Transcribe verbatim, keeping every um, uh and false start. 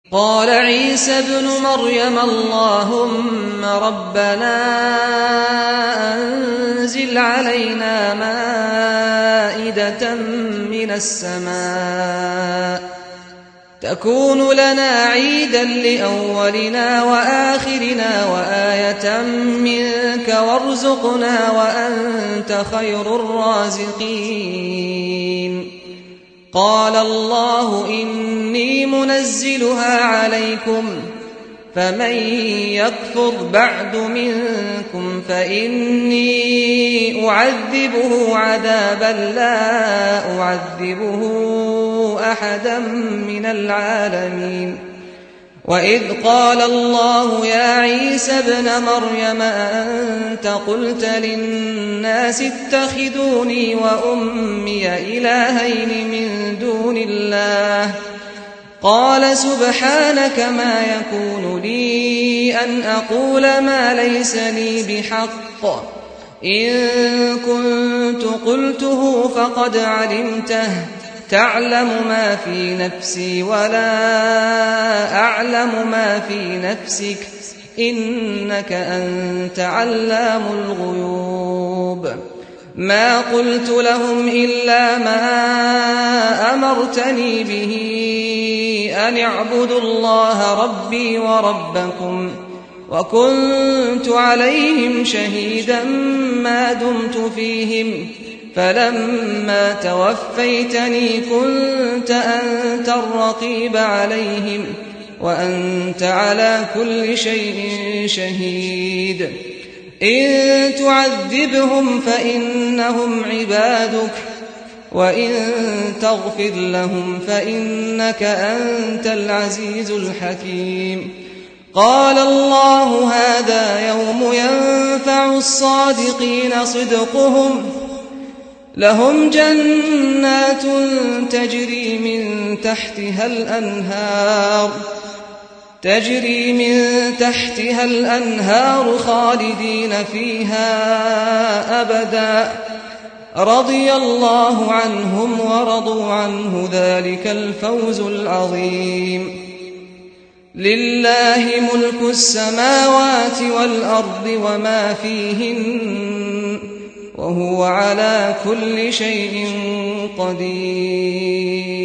قال عيسى ابن مريم اللهم ربنا أنزل علينا مائدة من السماء تكون لنا عيدا لأولنا وآخرنا وآية منك وارزقنا وأنت خير الرازقين. قال الله إني منزلها عليكم فمن يكفر بعد منكم فإني أعذبه عذابا لا أعذبه أحدا من العالمين. وإذ قال الله يا عيسى ابن مريم أأنت قلت للناس اتخذوني وأمي إلهين من دون الله قال سبحانك ما يكون لي أن أقول ما ليس لي بحق إن كنت قلته فقد علمته تعلم ما في نفسي ولا أعلم ما في نفسك إنك أنت علام الغيوب. ما قلت لهم إلا ما أمرتني به أن اعبدوا الله ربي وربكم وكنت عليهم شهيدا ما دمت فيهم فلما توفيتني كنت أنت الرقيب عليهم وأنت على كل شيء شهيد. إن تعذبهم فإنهم عبادك وإن تغفر لهم فإنك أنت العزيز الحكيم. قال الله هذا يوم ينفع الصادقين صدقهم لهم جنات تجري من تحتها الأنهار تجري من تحتها الأنهار خالدين فيها أبدا رضي الله عنهم ورضوا عنه ذلك الفوز العظيم. لله ملك السماوات والأرض وما فيهن وهو على كل شيء قدير.